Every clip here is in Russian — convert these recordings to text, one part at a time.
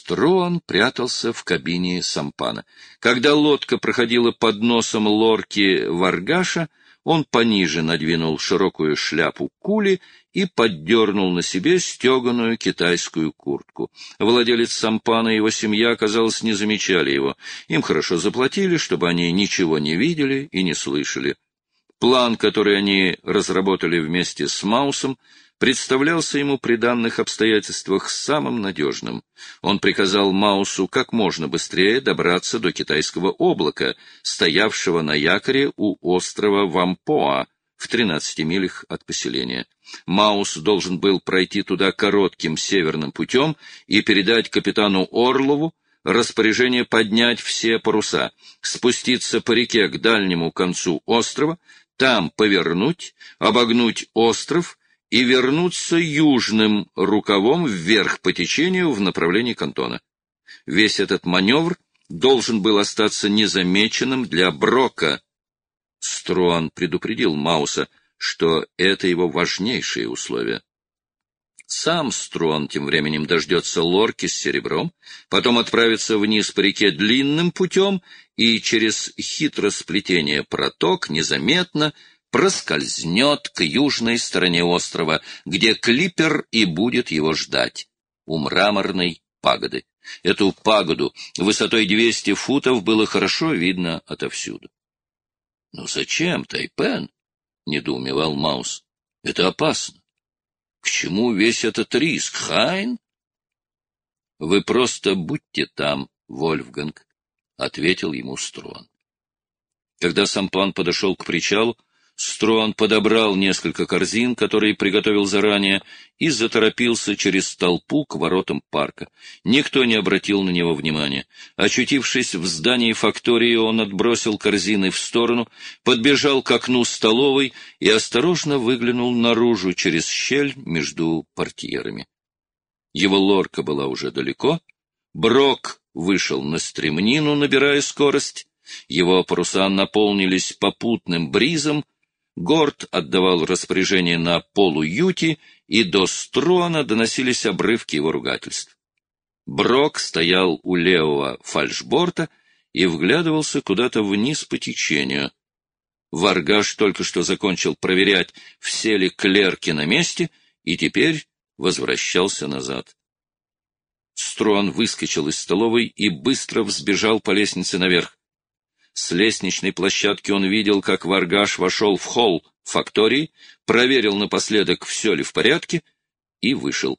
Струан прятался в кабине сампана. Когда лодка проходила под носом лорки Варгаша, он пониже надвинул широкую шляпу кули и поддернул на себе стеганую китайскую куртку. Владелец сампана и его семья, казалось, не замечали его. Им хорошо заплатили, чтобы они ничего не видели и не слышали. План, который они разработали вместе с Маусом, представлялся ему при данных обстоятельствах самым надежным. Он приказал Маусу как можно быстрее добраться до китайского облака, стоявшего на якоре у острова Вампоа, в 13 милях от поселения. Маус должен был пройти туда коротким северным путем и передать капитану Орлову распоряжение поднять все паруса, спуститься по реке к дальнему концу острова, там повернуть, обогнуть остров и вернуться южным рукавом вверх по течению в направлении Кантона. Весь этот маневр должен был остаться незамеченным для Брока. Струан предупредил Мауса, что это его важнейшие условия. Сам Струан тем временем дождется лорки с серебром, потом отправится вниз по реке длинным путем и через хитросплетение проток незаметно проскользнет к южной стороне острова, где клипер и будет его ждать, у мраморной пагоды. Эту пагоду высотой 200 футов было хорошо видно отовсюду. — Ну зачем, Тайпен? — недоумевал Маус. — Это опасно. К чему весь этот риск, Хайн? — Вы просто будьте там, Вольфганг, — ответил ему Струан. Когда сампан подошел к причалу, Струан подобрал несколько корзин, которые приготовил заранее, и заторопился через толпу к воротам парка. Никто не обратил на него внимания. Очутившись в здании фактории, он отбросил корзины в сторону, подбежал к окну столовой и осторожно выглянул наружу через щель между портьерами. Его лорка была уже далеко. Брок вышел на стремнину, набирая скорость. Его паруса наполнились попутным бризом. Горд отдавал распоряжение на полуюти, и до Струана доносились обрывки его ругательств. Брок стоял у левого фальшборта и вглядывался куда-то вниз по течению. Варгаш только что закончил проверять, все ли клерки на месте, и теперь возвращался назад. Струан выскочил из столовой и быстро взбежал по лестнице наверх. С лестничной площадки он видел, как Варгаш вошел в холл фактории, проверил напоследок, все ли в порядке, и вышел.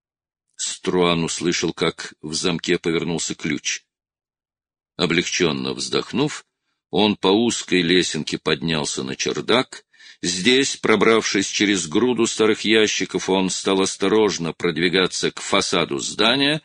Струан услышал, как в замке повернулся ключ. Облегченно вздохнув, он по узкой лесенке поднялся на чердак. Здесь, пробравшись через груду старых ящиков, он стал осторожно продвигаться к фасаду здания.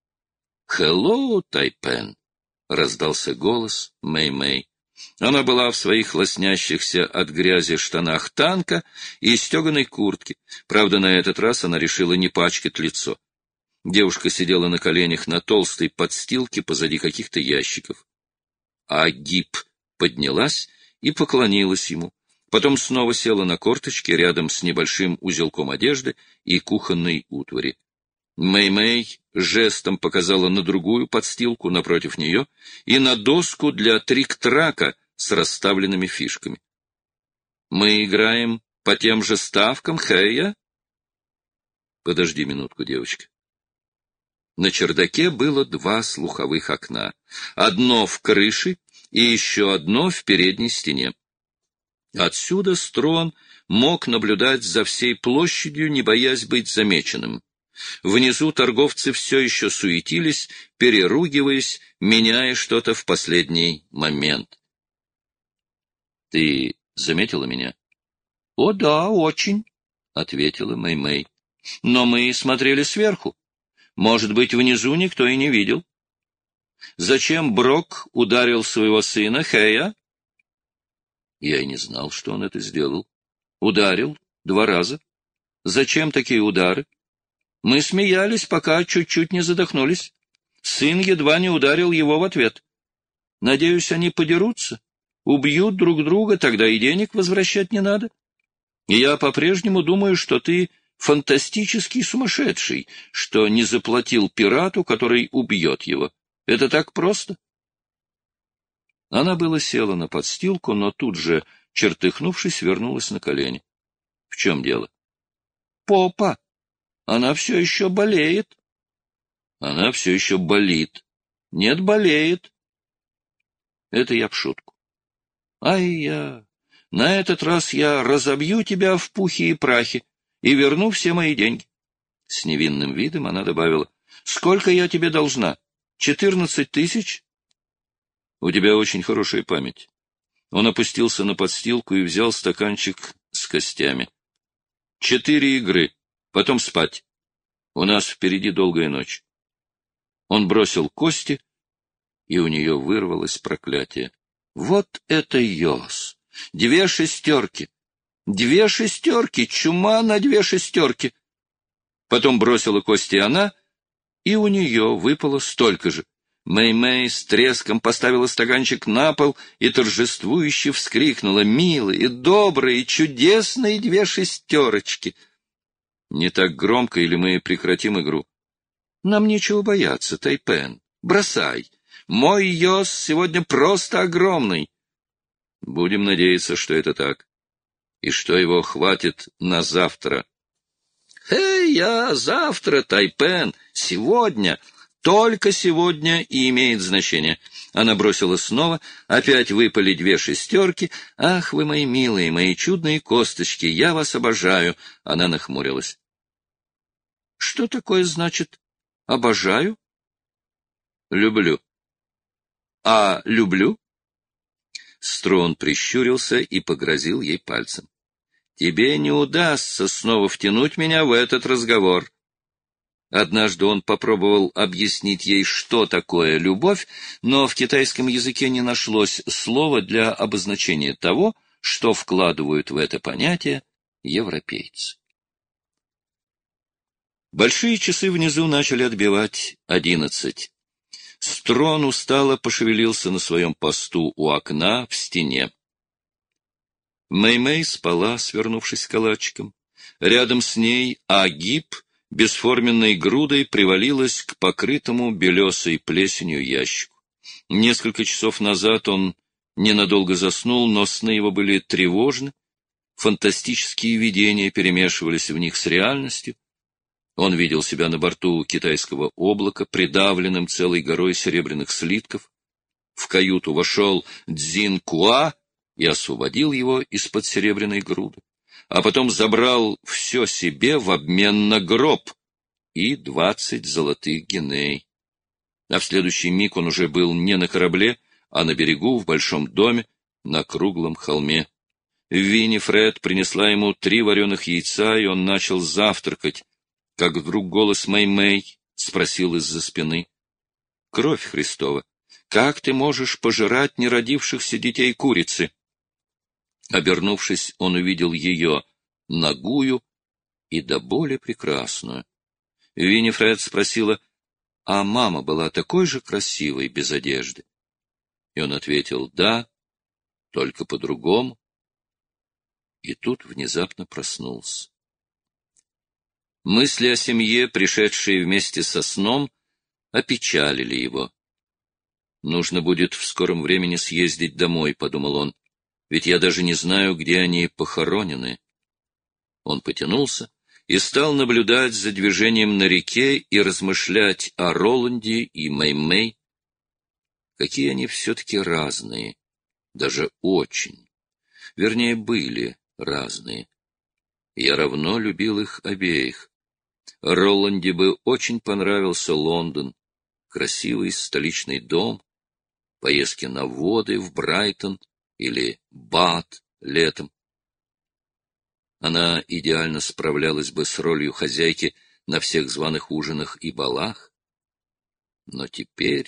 «Хеллоу, Тайпен!» — раздался голос Мэй-Мэй. Она была в своих лоснящихся от грязи штанах танка и стеганой куртке. Правда, на этот раз она решила не пачкать лицо. Девушка сидела на коленях на толстой подстилке позади каких-то ящиков. А Гиб поднялась и поклонилась ему. Потом снова села на корточки рядом с небольшим узелком одежды и кухонной утвари. Мэй-Мэй жестом показала на другую подстилку напротив нее и на доску для трик-трака с расставленными фишками. — Мы играем по тем же ставкам, Хэя? — Подожди минутку, девочка. На чердаке было 2 слуховых окна. Одно в крыше и еще одно в передней стене. Отсюда Струан мог наблюдать за всей площадью, не боясь быть замеченным. Внизу торговцы все еще суетились, переругиваясь, меняя что-то в последний момент. — Ты заметила меня? — О, да, очень, — ответила Мэй-Мэй. — Но мы смотрели сверху. Может быть, внизу никто и не видел. Зачем Брок ударил своего сына, Хэя? Я и не знал, что он это сделал. Ударил 2 раза. Зачем такие удары? Мы смеялись, пока чуть-чуть не задохнулись. Сын едва не ударил его в ответ. Надеюсь, они подерутся, убьют друг друга, тогда и денег возвращать не надо. И я по-прежнему думаю, что ты фантастический сумасшедший, что не заплатил пирату, который убьет его. Это так просто? Она было села на подстилку, но тут же, чертыхнувшись, вернулась на колени. — В чем дело? — Попа! Она все еще болеет. — Она все еще болит. — Нет, болеет. Это я в шутку. — Ай-я! На этот раз я разобью тебя в пухе и прахе и верну все мои деньги. С невинным видом она добавила: — Сколько я тебе должна? 14 000? У тебя очень хорошая память. Он опустился на подстилку и взял стаканчик с костями. 4 игры, потом спать. У нас впереди долгая ночь. Он бросил кости, и у нее вырвалось проклятие. Вот это ёс! 2 шестерки! 2 шестерки! Чума на 2 шестерки! Потом бросила кости она, и у нее выпало столько же. Мэй-Мэй с треском поставила стаканчик на пол и торжествующе вскрикнула: «Милые, добрые, чудесные 2 шестерочки!» Не так громко, или мы прекратим игру? Нам нечего бояться, Тайпен. Бросай. Мой ёс сегодня просто огромный. Будем надеяться, что это так, и что его хватит на завтра. Я завтра, Тайпен, сегодня, только сегодня и имеет значение. Она бросила снова, опять выпали 2 шестерки. Ах, вы мои милые, мои чудные косточки, я вас обожаю. Она нахмурилась. Что такое значит «обожаю»? Люблю. А люблю? Строн прищурился и погрозил ей пальцем. Тебе не удастся снова втянуть меня в этот разговор. Однажды он попробовал объяснить ей, что такое любовь, но в китайском языке не нашлось слова для обозначения того, что вкладывают в это понятие европейцы. Большие часы внизу начали отбивать 11. Строн устало пошевелился на своем посту у окна в стене. Мэй-Мэй спала, свернувшись калачиком. Рядом с ней Агиб бесформенной грудой привалилась к покрытому белесой плесенью ящику. Несколько часов назад он ненадолго заснул, но сны его были тревожны, фантастические видения перемешивались в них с реальностью. Он видел себя на борту китайского облака, придавленным целой горой серебряных слитков. В каюту вошел Цзин Куа и освободил его из-под серебряной груды, а потом забрал все себе в обмен на гроб и 20 золотых гиней. А в следующий миг он уже был не на корабле, а на берегу в большом доме на круглом холме. Виннифред принесла ему 3 вареных яйца, и он начал завтракать, как вдруг голос Мэй-Мэй спросил из-за спины: «Кровь Христова, как ты можешь пожирать неродившихся детей курицы?» Обернувшись, он увидел ее, нагую и до боли прекрасную. Виннифред спросила: «А мама была такой же красивой, без одежды?» И он ответил: «Да, только по-другому». И тут внезапно проснулся. Мысли о семье, пришедшие вместе со сном, опечалили его. «Нужно будет в скором времени съездить домой», — подумал он, — «ведь я даже не знаю, где они похоронены». Он потянулся и стал наблюдать за движением на реке и размышлять о Роланде и Мэй-Мэй. Какие они все-таки разные, даже очень. Вернее, были разные. Я равно любил их обеих. Роланде бы очень понравился Лондон, красивый столичный дом, поездки на воды в Брайтон или Бат летом. Она идеально справлялась бы с ролью хозяйки на всех званых ужинах и балах. Но теперь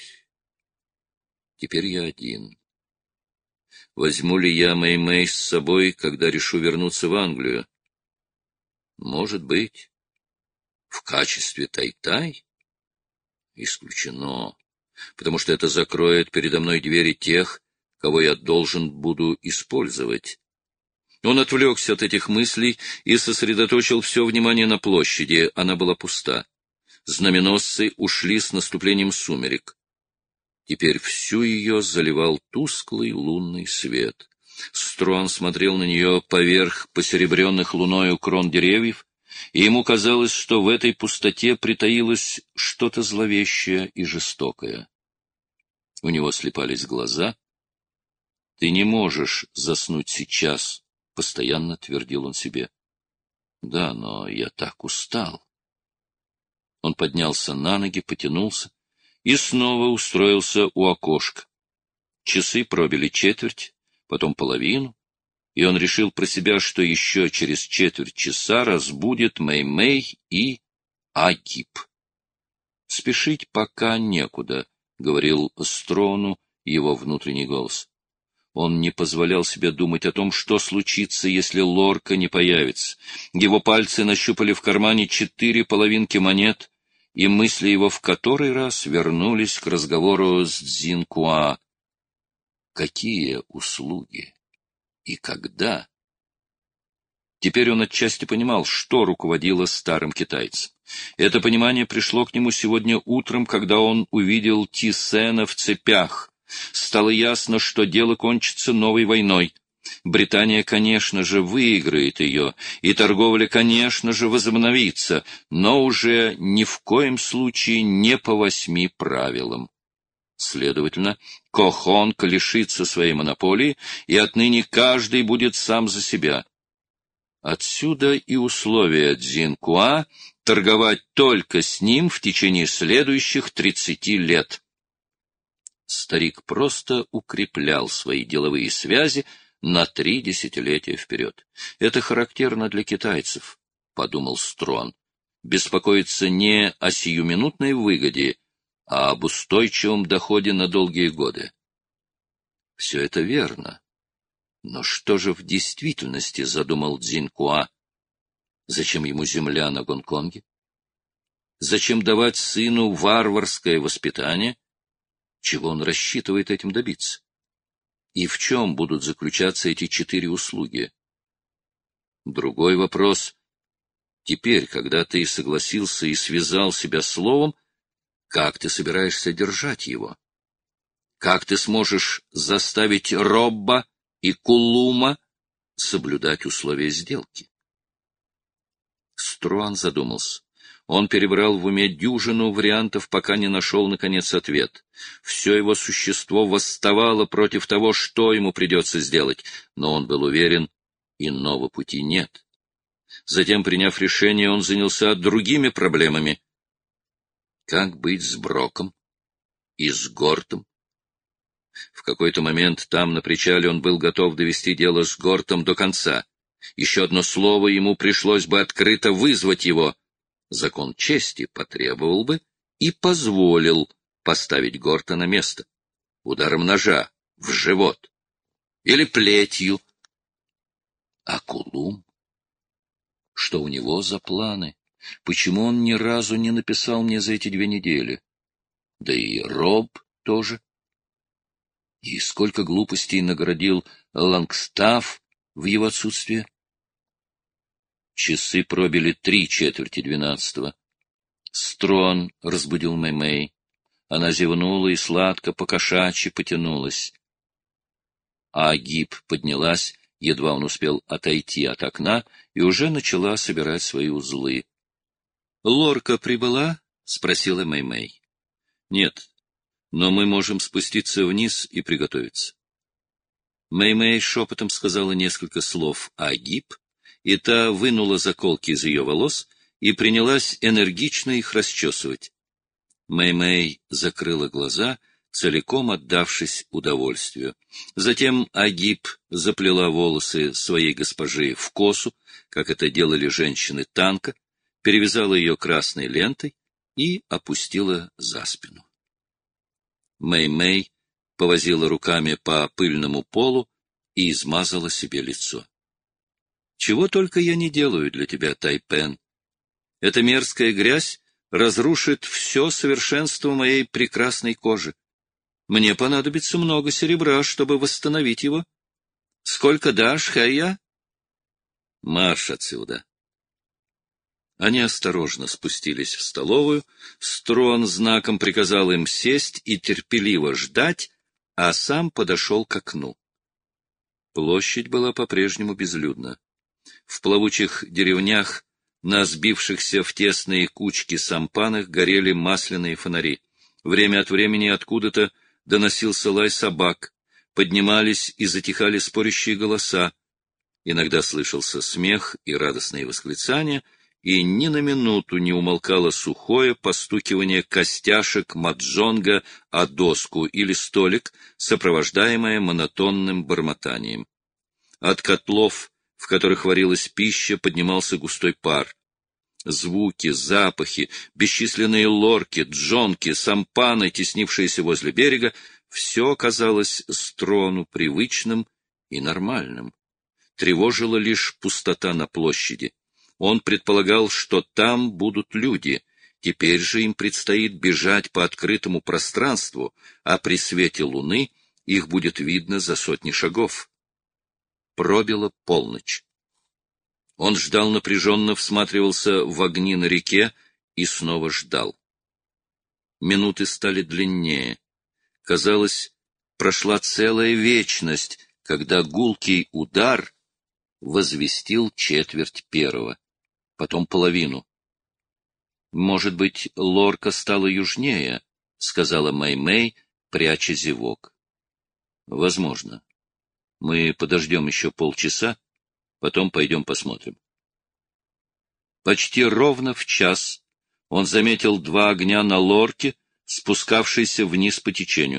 я один. Возьму ли я Мэй-Мэй с собой, когда решу вернуться в Англию? Может быть. В качестве тай-тай? Исключено, потому что это закроет передо мной двери тех, кого я должен буду использовать. Он отвлекся от этих мыслей и сосредоточил все внимание на площади. Она была пуста. Знаменосцы ушли с наступлением сумерек. Теперь всю ее заливал тусклый лунный свет. Струан смотрел на нее поверх посеребренных луною крон деревьев, и ему казалось, что в этой пустоте притаилось что-то зловещее и жестокое. У него слипались глаза. — Ты не можешь заснуть сейчас, — постоянно твердил он себе. — Да, но я так устал. Он поднялся на ноги, потянулся и снова устроился у окошка. Часы пробили четверть, потом половину, и он решил про себя, что еще через четверть часа разбудит Мэй-Мэй и Агип. «Спешить пока некуда», — говорил Строну его внутренний голос. Он не позволял себе думать о том, что случится, если Лорка не появится. Его пальцы нащупали в кармане 4 половинки монет, и мысли его в который раз вернулись к разговору с Цзинкуа. Какие услуги? И когда? Теперь он отчасти понимал, что руководило старым китайцем. Это понимание пришло к нему сегодня утром, когда он увидел Тисена в цепях. Стало ясно, что дело кончится новой войной. Британия, конечно же, выиграет ее, и торговля, конечно же, возобновится, но уже ни в коем случае не по 8 правилам. Следовательно, Кохонг лишится своей монополии, и отныне каждый будет сам за себя. Отсюда и условия Цзинкуа торговать только с ним в течение следующих 30 лет. Старик просто укреплял свои деловые связи на 3 десятилетия вперед. Это характерно для китайцев, — подумал Струан. Беспокоиться не о сиюминутной выгоде, а об устойчивом доходе на долгие годы. Все это верно. Но что же в действительности задумал Цзинкуа? Зачем ему земля на Гонконге? Зачем давать сыну варварское воспитание? Чего он рассчитывает этим добиться? И в чем будут заключаться эти 4 услуги? Другой вопрос. Теперь, когда ты согласился и связал себя словом, как ты собираешься держать его? Как ты сможешь заставить Робба и Кулума соблюдать условия сделки? Струан задумался. Он перебрал в уме дюжину вариантов, пока не нашел, наконец, ответ. Все его существо восставало против того, что ему придется сделать, но он был уверен, иного пути нет. Затем, приняв решение, он занялся другими проблемами. Как быть с Броком и с Гортом? В какой-то момент там, на причале, он был готов довести дело с Гортом до конца. Еще одно слово, ему пришлось бы открыто вызвать его. Закон чести потребовал бы и позволил поставить Горта на место. Ударом ножа в живот. Или плетью. А Кулум? Что у него за планы? Почему он ни разу не написал мне за эти 2 недели? Да и Роб тоже. И сколько глупостей наградил Лангстафф в его отсутствие? Часы пробили 3/4 Струан разбудил Мэй-Мэй. Она зевнула и сладко по-кошачьи потянулась. Агип поднялась, едва он успел отойти от окна, и уже начала собирать свои узлы. — Лорка прибыла? — спросила Мэй-Мэй. — Нет, но мы можем спуститься вниз и приготовиться. Мэй-Мэй шепотом сказала несколько слов Агип, и та вынула заколки из ее волос и принялась энергично их расчесывать. Мэй-Мэй закрыла глаза, целиком отдавшись удовольствию. Затем Агип заплела волосы своей госпожи в косу, как это делали женщины танка, перевязала ее красной лентой и опустила за спину. Мэй-Мэй повозила руками по пыльному полу и измазала себе лицо. Чего только я не делаю для тебя, Тайпен. Эта мерзкая грязь разрушит все совершенство моей прекрасной кожи. Мне понадобится много серебра, чтобы восстановить его. Сколько дашь, Хэйя? Марш отсюда. Они осторожно спустились в столовую, Струан знаком приказал им сесть и терпеливо ждать, а сам подошел к окну. Площадь была по-прежнему безлюдна. В плавучих деревнях, на сбившихся в тесные кучки сампанах, горели масляные фонари. Время от времени откуда-то доносился лай собак, поднимались и затихали спорящие голоса. Иногда слышался смех и радостные восклицания, и ни на минуту не умолкало сухое постукивание костяшек маджонга о доску или столик, сопровождаемое монотонным бормотанием. От котлов, в которых варилась пища, поднимался густой пар. Звуки, запахи, бесчисленные лорки, джонки, сампаны, теснившиеся возле берега, все казалось Струану привычным и нормальным. Тревожила лишь пустота на площади. Он предполагал, что там будут люди. Теперь же им предстоит бежать по открытому пространству, а при свете луны их будет видно за сотни шагов. Пробила полночь. Он ждал напряженно, всматривался в огни на реке и снова ждал. Минуты стали длиннее. Казалось, прошла целая вечность, когда гулкий удар возвестил 1/4, потом половину. «Может быть, лорка стала южнее», — сказала Мэй-Мэй, пряча зевок. «Возможно. Мы подождем еще полчаса, потом пойдем посмотрим». Почти ровно в час он заметил 2 огня на лорке, спускавшейся вниз по течению.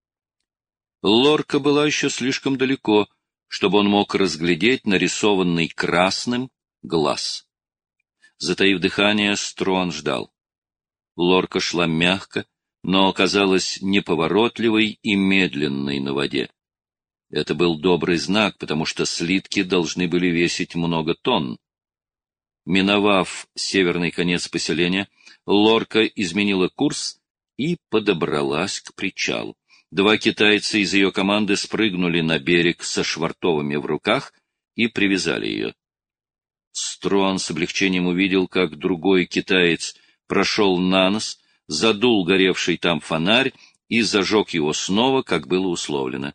Лорка была еще слишком далеко, чтобы он мог разглядеть нарисованный красным глаз. Затаив дыхание, Струан ждал. Лорка шла мягко, но оказалась неповоротливой и медленной на воде. Это был добрый знак, потому что слитки должны были весить много тонн. Миновав северный конец поселения, лорка изменила курс и подобралась к причалу. 2 китайца из ее команды спрыгнули на берег со швартовыми в руках и привязали ее. Струан с облегчением увидел, как другой китаец прошел на нос, задул горевший там фонарь и зажег его снова, как было условлено.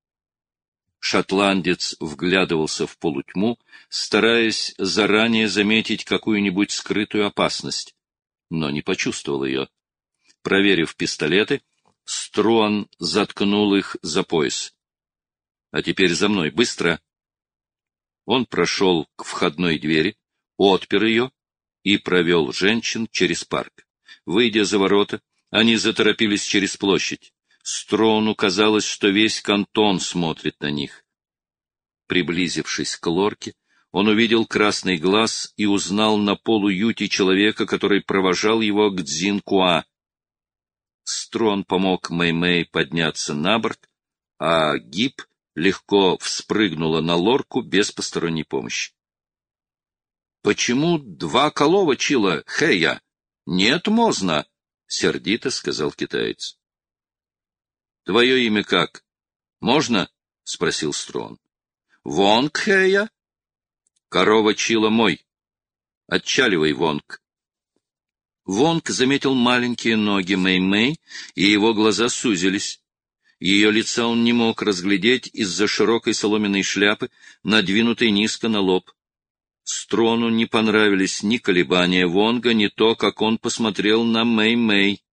Шотландец вглядывался в полутьму, стараясь заранее заметить какую-нибудь скрытую опасность, но не почувствовал ее. Проверив пистолеты, Струан заткнул их за пояс. — А теперь за мной, быстро! Он прошел к входной двери, отпер ее и провел женщин через парк. Выйдя за ворота, они заторопились через площадь. Струану казалось, что весь кантон смотрит на них. Приблизившись к лорке, он увидел красный глаз и узнал на полуюте человека, который провожал его к Цзинкуа. Струан помог Мэй-Мэй подняться на борт, а Гиб легко вспрыгнула на лорку без посторонней помощи. — Почему 2 колова чила, Хэя? Нет, можно, — сердито сказал китаец. — Твое имя как? Можно? — спросил Струан. — Вонг, Хэя. — Корова чила мой. Отчаливай, Вонг. Вонг заметил маленькие ноги Мэй-Мэй, и его глаза сузились. Ее лица он не мог разглядеть из-за широкой соломенной шляпы, надвинутой низко на лоб. Струану не понравились ни колебания Вонга, ни то, как он посмотрел на Мэй-Мэй.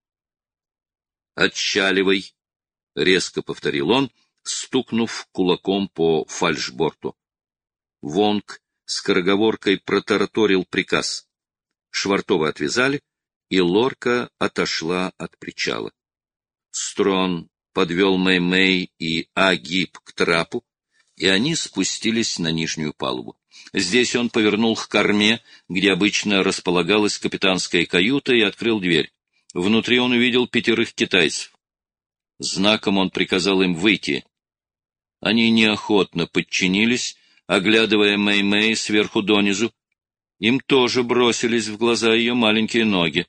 «Отчаливай!» — резко повторил он, стукнув кулаком по фальшборту. Вонг скороговоркой протараторил приказ. Швартовы отвязали, и лорка отошла от причала. Струан подвел Мэй-Мэй и Агиб к трапу, и они спустились на нижнюю палубу. Здесь он повернул к корме, где обычно располагалась капитанская каюта, и открыл дверь. Внутри он увидел 5 китайцев. Знаком он приказал им выйти. Они неохотно подчинились, оглядывая Мэй-Мэй сверху донизу. Им тоже бросились в глаза ее маленькие ноги.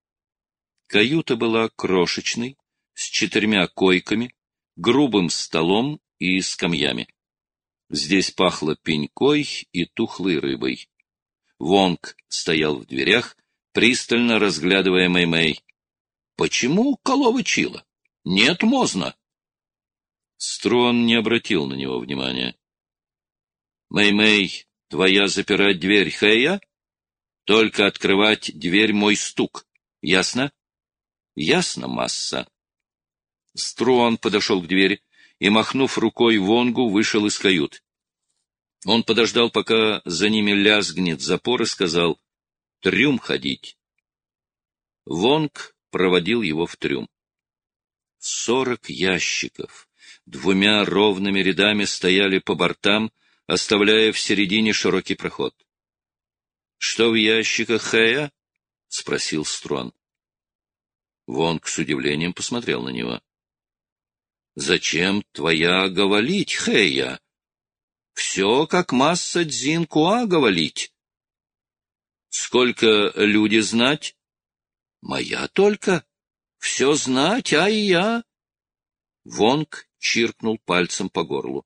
Каюта была крошечной, с 4 койками, грубым столом и скамьями. Здесь пахло пенькой и тухлой рыбой. Вонг стоял в дверях, пристально разглядывая Мэй-Мэй. — Почему коловычила? Нет, можно. Строн не обратил на него внимания. — Мэй-Мэй, твоя запирать дверь, Хэя? Только открывать дверь мой стук. Ясно? — Ясно, масса. Строн подошел к двери и, махнув рукой Вонгу, вышел из кают. Он подождал, пока за ними лязгнет запор, и сказал: «Трюм ходить». Вонг проводил его в трюм. 40 ящиков 2 ровными рядами стояли по бортам, оставляя в середине широкий проход. — Что в ящиках, Хэя? — спросил Строн. Вонг с удивлением посмотрел на него. — Зачем твоя говорить, Хэя? Все, как масса Дзинкуа говорить. Сколько люди знать? Моя только. Все знать, а и я. Вонг чиркнул пальцем по горлу.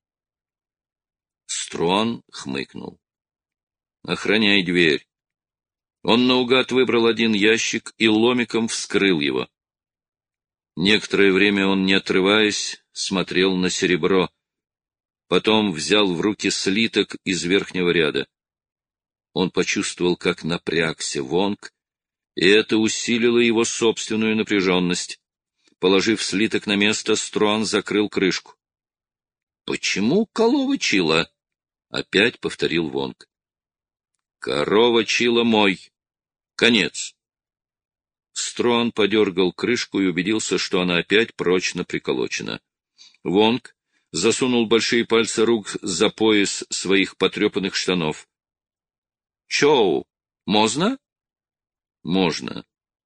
Строн хмыкнул. Охраняй дверь. Он наугад выбрал один ящик и ломиком вскрыл его. Некоторое время он, не отрываясь, смотрел на серебро. Потом взял в руки слиток из верхнего ряда. Он почувствовал, как напрягся Вонг, и это усилило его собственную напряженность. Положив слиток на место, Строн закрыл крышку. — Почему корова чила? — опять повторил Вонг. — Корова чила мой. Конец. Строн подергал крышку и убедился, что она опять прочно приколочена. Вонг засунул большие пальцы рук за пояс своих потрепанных штанов. — Чоу, можно? — Можно.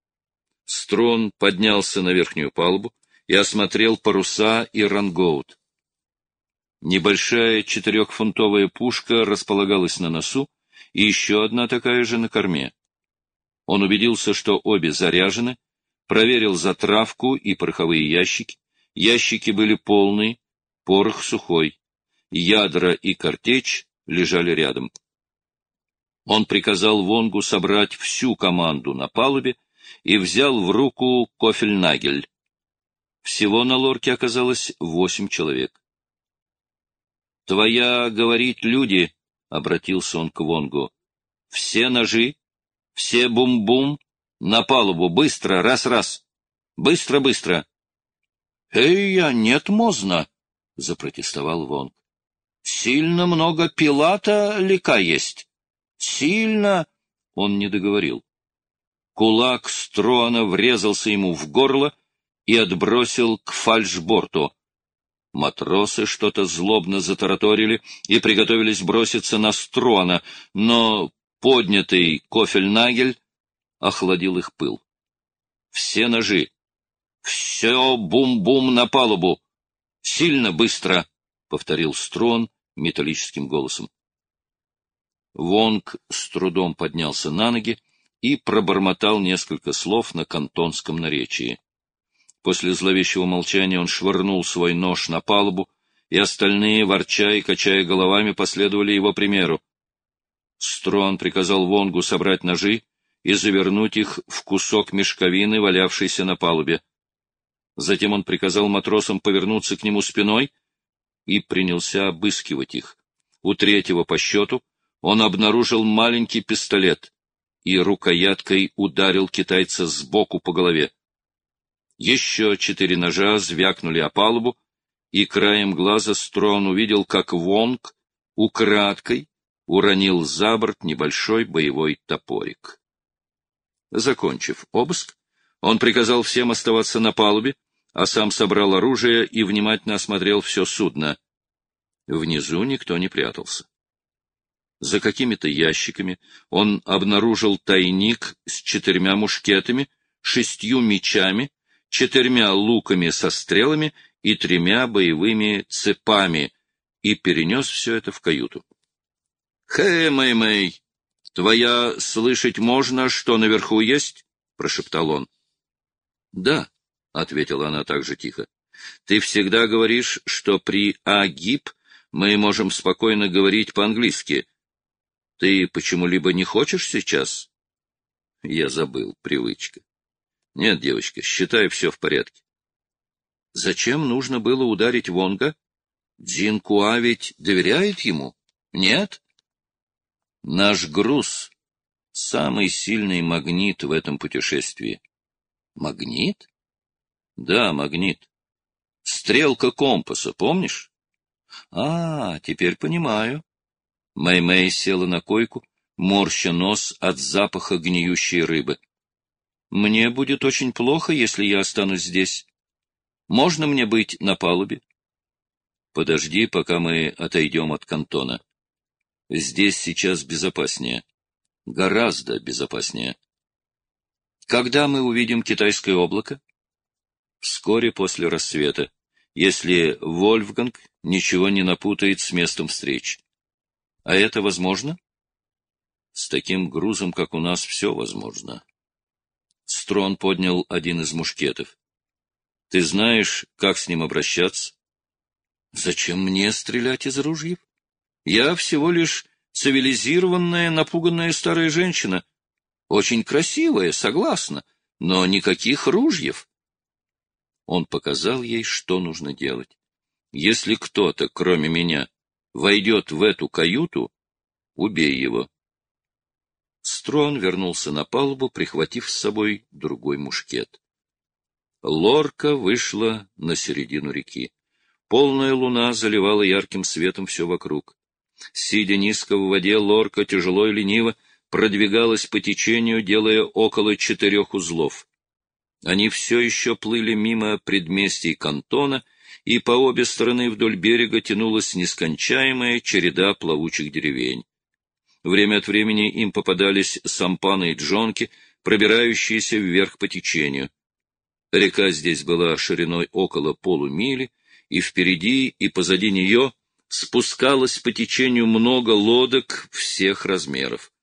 Строн поднялся на верхнюю палубу и осмотрел паруса и рангоут. Небольшая 4-фунтовая пушка располагалась на носу, и еще одна такая же на корме. Он убедился, что обе заряжены, проверил затравку и пороховые ящики. Ящики были полные, порох сухой. Ядра и картечь лежали рядом. Он приказал Вонгу собрать всю команду на палубе и взял в руку кофельнагель. Всего на лорке оказалось 8 человек. — Твоя, говорить, люди, — обратился он к Вонгу, — все ножи, все бум-бум, на палубу, быстро, раз-раз, быстро-быстро. — Эй, нет, можно, — запротестовал Вонг. — Сильно много пилата лика есть. Сильно... Он не договорил. Кулак Строна врезался ему в горло и отбросил к фальшборту. Матросы что-то злобно затараторили и приготовились броситься на Строна, но поднятый кофельнагель охладил их пыл. Все ножи. Все бум-бум на палубу. Сильно быстро, — повторил Строн металлическим голосом. Вонг с трудом поднялся на ноги и пробормотал несколько слов на кантонском наречии. После зловещего молчания он швырнул свой нож на палубу, и остальные, ворча и качая головами, последовали его примеру. Строн приказал Вонгу собрать ножи и завернуть их в кусок мешковины, валявшейся на палубе. Затем он приказал матросам повернуться к нему спиной и принялся обыскивать их. У третьего по счету он обнаружил маленький пистолет и рукояткой ударил китайца сбоку по голове. Еще 4 ножа звякнули о палубу, и краем глаза Строн увидел, как Вонг украдкой уронил за борт небольшой боевой топорик. Закончив обыск, он приказал всем оставаться на палубе, а сам собрал оружие и внимательно осмотрел все судно. Внизу никто не прятался. За какими-то ящиками он обнаружил тайник с 4 мушкетами, 6 мечами, 4 луками со стрелами и 3 боевыми цепами, и перенес все это в каюту. — Мэй-Мэй, твоя слышать можно, что наверху есть? — прошептал он. — Да, — ответила она также тихо. — Ты всегда говоришь, что при Агип Мы можем спокойно говорить по-английски. Ты почему-либо не хочешь сейчас? Я забыл, привычка. Нет, девочка, считай, все в порядке. Зачем нужно было ударить Вонга? Дзин Куа ведь доверяет ему? Нет? Наш груз — самый сильный магнит в этом путешествии. Магнит? Да, магнит. Стрелка компаса, помнишь? Теперь понимаю. Мэй-Мэй села на койку, морща нос от запаха гниющей рыбы. Мне будет очень плохо, если я останусь здесь. Можно мне быть на палубе? Подожди, пока мы отойдем от кантона. Здесь сейчас безопаснее. Гораздо безопаснее. Когда мы увидим китайское облако? Вскоре после рассвета, если Вольфганг ничего не напутает с местом встречи. А это возможно? С таким грузом, как у нас, все возможно. Строн поднял один из мушкетов. Ты знаешь, как с ним обращаться? Зачем мне стрелять из ружьев? Я всего лишь цивилизированная, напуганная старая женщина. Очень красивая, согласна, но никаких ружьев. Он показал ей, что нужно делать. Если кто-то, кроме меня, войдет в эту каюту, убей его. Строн вернулся на палубу, прихватив с собой другой мушкет. Лорка вышла на середину реки. Полная луна заливала ярким светом все вокруг. Сидя низко в воде, Лорка тяжело и лениво продвигалась по течению, делая около 4 узлов. Они все еще плыли мимо предместий кантона, и по обе стороны вдоль берега тянулась нескончаемая череда плавучих деревень. Время от времени им попадались сампаны и джонки, пробирающиеся вверх по течению. Река здесь была шириной около полумили, и впереди и позади нее спускалось по течению много лодок всех размеров.